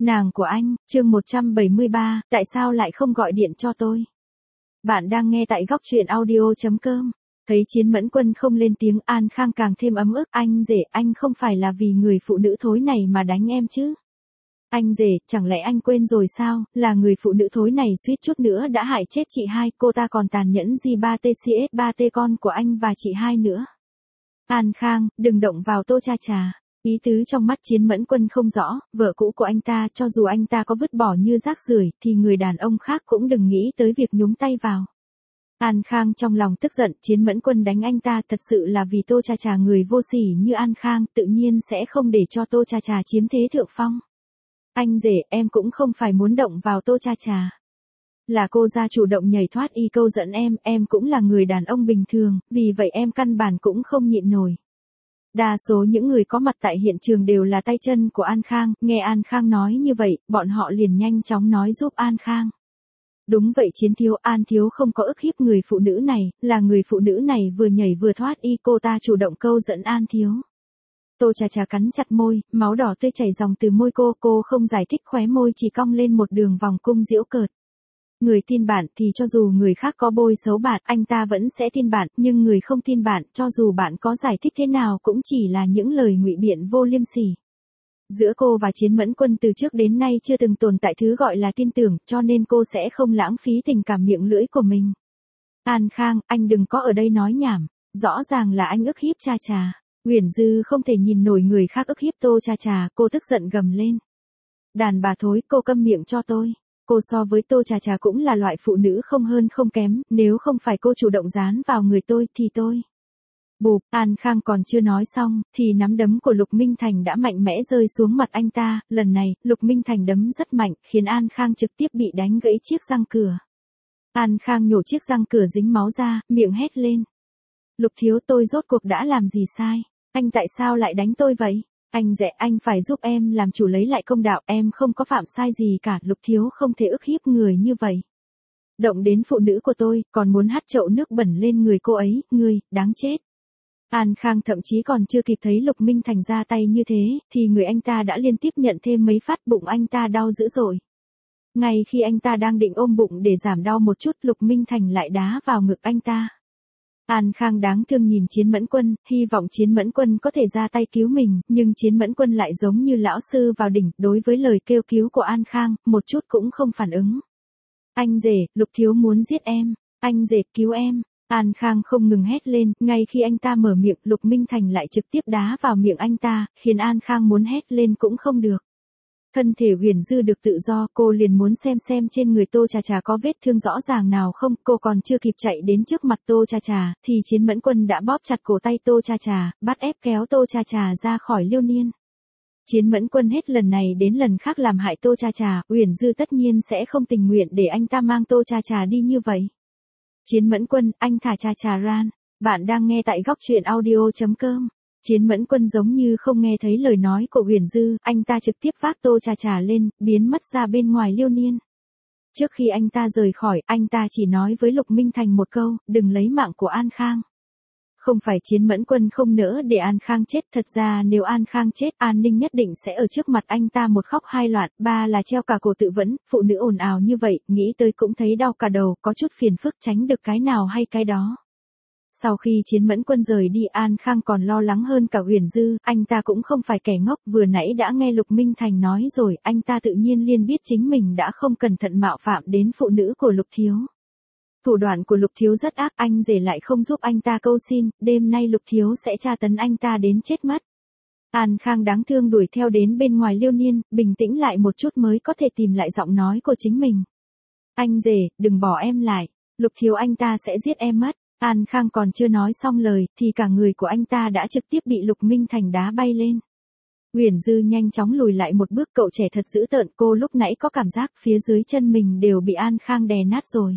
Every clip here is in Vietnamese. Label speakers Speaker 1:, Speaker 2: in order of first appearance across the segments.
Speaker 1: Nàng của anh, chương 173, tại sao lại không gọi điện cho tôi? Bạn đang nghe tại góc truyện audio.com. Thấy Chiến Mẫn Quân không lên tiếng, An Khang càng thêm ấm ức. Anh rể, anh không phải là vì người phụ nữ thối này mà đánh em chứ? Anh rể, chẳng lẽ anh quên rồi sao, là người phụ nữ thối này suýt chút nữa đã hại chết chị hai, cô ta còn tàn nhẫn G3TCS3T con của anh và chị hai nữa. An Khang, đừng động vào Tô Cha Trà. Ý tứ trong mắt Chiến Mẫn Quân không rõ, vợ cũ của anh ta, cho dù anh ta có vứt bỏ như rác rưởi, thì người đàn ông khác cũng đừng nghĩ tới việc nhúng tay vào. An Khang trong lòng tức giận, Chiến Mẫn Quân đánh anh ta thật sự là vì Tô Cha Trà người vô sỉ như An Khang, tự nhiên sẽ không để cho Tô Cha Trà chiếm thế thượng phong. Anh rể, em cũng không phải muốn động vào Tô Cha Trà. Là cô ra chủ động nhảy thoát y câu dẫn em cũng là người đàn ông bình thường, vì vậy em căn bản cũng không nhịn nổi. Đa số những người có mặt tại hiện trường đều là tay chân của An Khang, nghe An Khang nói như vậy, bọn họ liền nhanh chóng nói giúp An Khang. Đúng vậy Chiến thiếu, An thiếu không có ức hiếp người phụ nữ này, là người phụ nữ này vừa nhảy vừa thoát y, cô ta chủ động câu dẫn An thiếu. Tô Cha Trà cắn chặt môi, máu đỏ tươi chảy dòng từ môi cô không giải thích, khóe môi chỉ cong lên một đường vòng cung giễu cợt. Người tin bạn thì cho dù người khác có bôi xấu bạn, anh ta vẫn sẽ tin bạn, nhưng người không tin bạn, cho dù bạn có giải thích thế nào cũng chỉ là những lời ngụy biện vô liêm sỉ. Giữa cô và Chiến Mẫn Quân từ trước đến nay chưa từng tồn tại thứ gọi là tin tưởng, cho nên cô sẽ không lãng phí tình cảm miệng lưỡi của mình. An Khang, anh đừng có ở đây nói nhảm, rõ ràng là anh ức hiếp Cha Trà. Uyển Dư không thể nhìn nổi người khác ức hiếp Tô Cha Trà, cô tức giận gầm lên. Đàn bà thối, cô câm miệng cho tôi. Cô so với Tô Cha Trà cũng là loại phụ nữ không hơn không kém, nếu không phải cô chủ động dán vào người tôi thì tôi. Bụp, An Khang còn chưa nói xong, thì nắm đấm của Lục Minh Thành đã mạnh mẽ rơi xuống mặt anh ta, lần này, Lục Minh Thành đấm rất mạnh, khiến An Khang trực tiếp bị đánh gãy chiếc răng cửa. An Khang nhổ chiếc răng cửa dính máu ra, miệng hét lên. Lục thiếu, tôi rốt cuộc đã làm gì sai? Anh tại sao lại đánh tôi vậy? Anh rể, anh phải giúp em làm chủ lấy lại công đạo, em không có phạm sai gì cả, Lục thiếu không thể ức hiếp người như vậy. Động đến phụ nữ của tôi, còn muốn hắt chậu nước bẩn lên người cô ấy, ngươi, đáng chết. An Khang thậm chí còn chưa kịp thấy Lục Minh Thành ra tay như thế, thì người anh ta đã liên tiếp nhận thêm mấy phát, bụng anh ta đau dữ dội. Ngay khi anh ta đang định ôm bụng để giảm đau một chút, Lục Minh Thành lại đá vào ngực anh ta. An Khang đáng thương nhìn Chiến Mẫn Quân, hy vọng Chiến Mẫn Quân có thể ra tay cứu mình, nhưng Chiến Mẫn Quân lại giống như lão sư vào đỉnh, đối với lời kêu cứu của An Khang, một chút cũng không phản ứng. Anh rể, Lục thiếu muốn giết em, anh rể cứu em. An Khang không ngừng hét lên, ngay khi anh ta mở miệng, Lục Minh Thành lại trực tiếp đá vào miệng anh ta, khiến An Khang muốn hét lên cũng không được. Thân thể Uyển Dư được tự do, cô liền muốn xem trên người Tô Cha Trà có vết thương rõ ràng nào không, cô còn chưa kịp chạy đến trước mặt Tô Cha Trà, thì Chiến Mẫn Quân đã bóp chặt cổ tay Tô Cha Trà, bắt ép kéo Tô Cha Trà ra khỏi Liêu Niên. Chiến Mẫn Quân hết lần này đến lần khác làm hại Tô Cha Trà, Uyển Dư tất nhiên sẽ không tình nguyện để anh ta mang Tô Cha Trà đi như vậy. Chiến Mẫn Quân, anh thả Cha Trà ra. Bạn đang nghe tại góc truyện audio.com. Chiến Mẫn Quân giống như không nghe thấy lời nói của Uyển Dư, anh ta trực tiếp vác Tô Cha Trà lên, biến mất ra bên ngoài Liêu Niên. Trước khi anh ta rời khỏi, anh ta chỉ nói với Lục Minh Thành một câu, đừng lấy mạng của An Khang. Không phải Chiến Mẫn Quân không nỡ để An Khang chết, thật ra nếu An Khang chết, An Ninh nhất định sẽ ở trước mặt anh ta một khóc hai loạn, ba là treo cả cổ tự vẫn, phụ nữ ồn ào như vậy, nghĩ tới cũng thấy đau cả đầu, có chút phiền phức, tránh được cái nào hay cái đó. Sau khi Chiến Mẫn Quân rời đi, An Khang còn lo lắng hơn cả Uyển Dư, anh ta cũng không phải kẻ ngốc, vừa nãy đã nghe Lục Minh Thành nói rồi, anh ta tự nhiên liền biết chính mình đã không cẩn thận mạo phạm đến phụ nữ của Lục thiếu. Thủ đoạn của Lục thiếu rất ác, anh rể lại không giúp anh ta câu xin, đêm nay Lục thiếu sẽ tra tấn anh ta đến chết mất. An Khang đáng thương đuổi theo đến bên ngoài Liêu Niên, bình tĩnh lại một chút mới có thể tìm lại giọng nói của chính mình. Anh rể, đừng bỏ em lại, Lục thiếu anh ta sẽ giết em mất. An Khang còn chưa nói xong lời, thì cả người của anh ta đã trực tiếp bị Lục Minh Thành đá bay lên. Uyển Dư nhanh chóng lùi lại một bước, cậu trẻ thật dữ tợn, cô lúc nãy có cảm giác phía dưới chân mình đều bị An Khang đè nát rồi.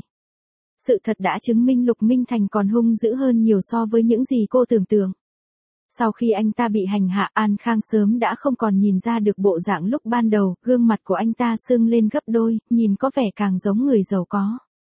Speaker 1: Sự thật đã chứng minh Lục Minh Thành còn hung dữ hơn nhiều so với những gì cô tưởng tượng. Sau khi anh ta bị hành hạ, An Khang sớm đã không còn nhìn ra được bộ dạng lúc ban đầu, gương mặt của anh ta sưng lên gấp đôi, nhìn có vẻ càng giống người giàu có.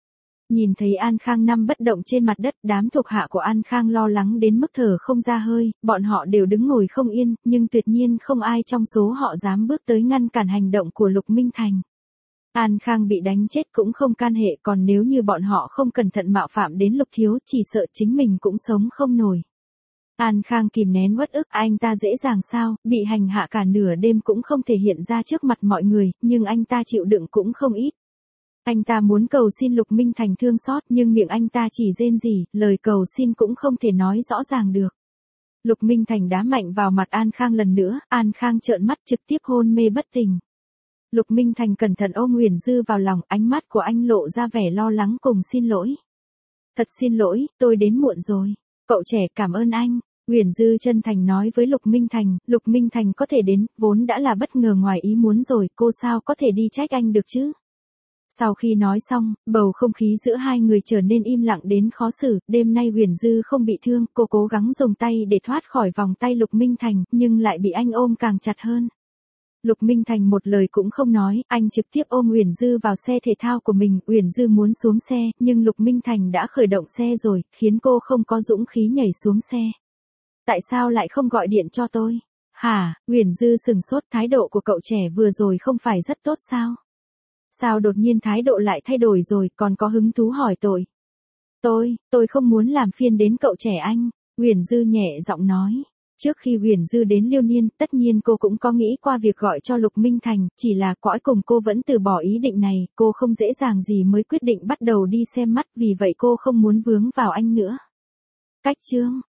Speaker 1: Nhìn thấy An Khang nằm bất động trên mặt đất, đám thuộc hạ của An Khang lo lắng đến mức thở không ra hơi, bọn họ đều đứng ngồi không yên, nhưng tuyệt nhiên không ai trong số họ dám bước tới ngăn cản hành động của Lục Minh Thành. An Khang bị đánh chết cũng không can hệ, còn nếu như bọn họ không cẩn thận mạo phạm đến Lục Thiếu, chỉ sợ chính mình cũng sống không nổi. An Khang kìm nén uất ức, anh ta dễ dàng sao, bị hành hạ cả nửa đêm cũng không thể hiện ra trước mặt mọi người, nhưng anh ta chịu đựng cũng không ít. Anh ta muốn cầu xin Lục Minh Thành thương xót, nhưng miệng anh ta chỉ rên rỉ, lời cầu xin cũng không thể nói rõ ràng được. Lục Minh Thành đá mạnh vào mặt An Khang lần nữa, An Khang trợn mắt trực tiếp hôn mê bất tỉnh. Lục Minh Thành cẩn thận ôm Uyển Dư vào lòng, ánh mắt của anh lộ ra vẻ lo lắng cùng xin lỗi. Thật xin lỗi, tôi đến muộn rồi. Cậu trẻ cảm ơn anh. Uyển Dư chân thành nói với Lục Minh Thành có thể đến, vốn đã là bất ngờ ngoài ý muốn rồi, cô sao có thể đi trách anh được chứ? Sau khi nói xong, bầu không khí giữa hai người trở nên im lặng đến khó xử, đêm nay Uyển Dư không bị thương, cô cố gắng dùng tay để thoát khỏi vòng tay Lục Minh Thành, nhưng lại bị anh ôm càng chặt hơn. Lục Minh Thành một lời cũng không nói, anh trực tiếp ôm Uyển Dư vào xe thể thao của mình, Uyển Dư muốn xuống xe, nhưng Lục Minh Thành đã khởi động xe rồi, khiến cô không có dũng khí nhảy xuống xe. Tại sao lại không gọi điện cho tôi? Hả? Uyển Dư sừng sốt, thái độ của cậu trẻ vừa rồi không phải rất tốt sao? Sao đột nhiên thái độ lại thay đổi rồi, còn có hứng thú hỏi tội? Tôi không muốn làm phiền đến cậu trẻ anh, Uyển Dư nhẹ giọng nói. Trước khi Uyển Dư đến Liêu Niên, tất nhiên cô cũng có nghĩ qua việc gọi cho Lục Minh Thành, chỉ là cõi cùng cô vẫn từ bỏ ý định này, cô không dễ dàng gì mới quyết định bắt đầu đi xem mắt, vì vậy cô không muốn vướng vào anh nữa. Cách chương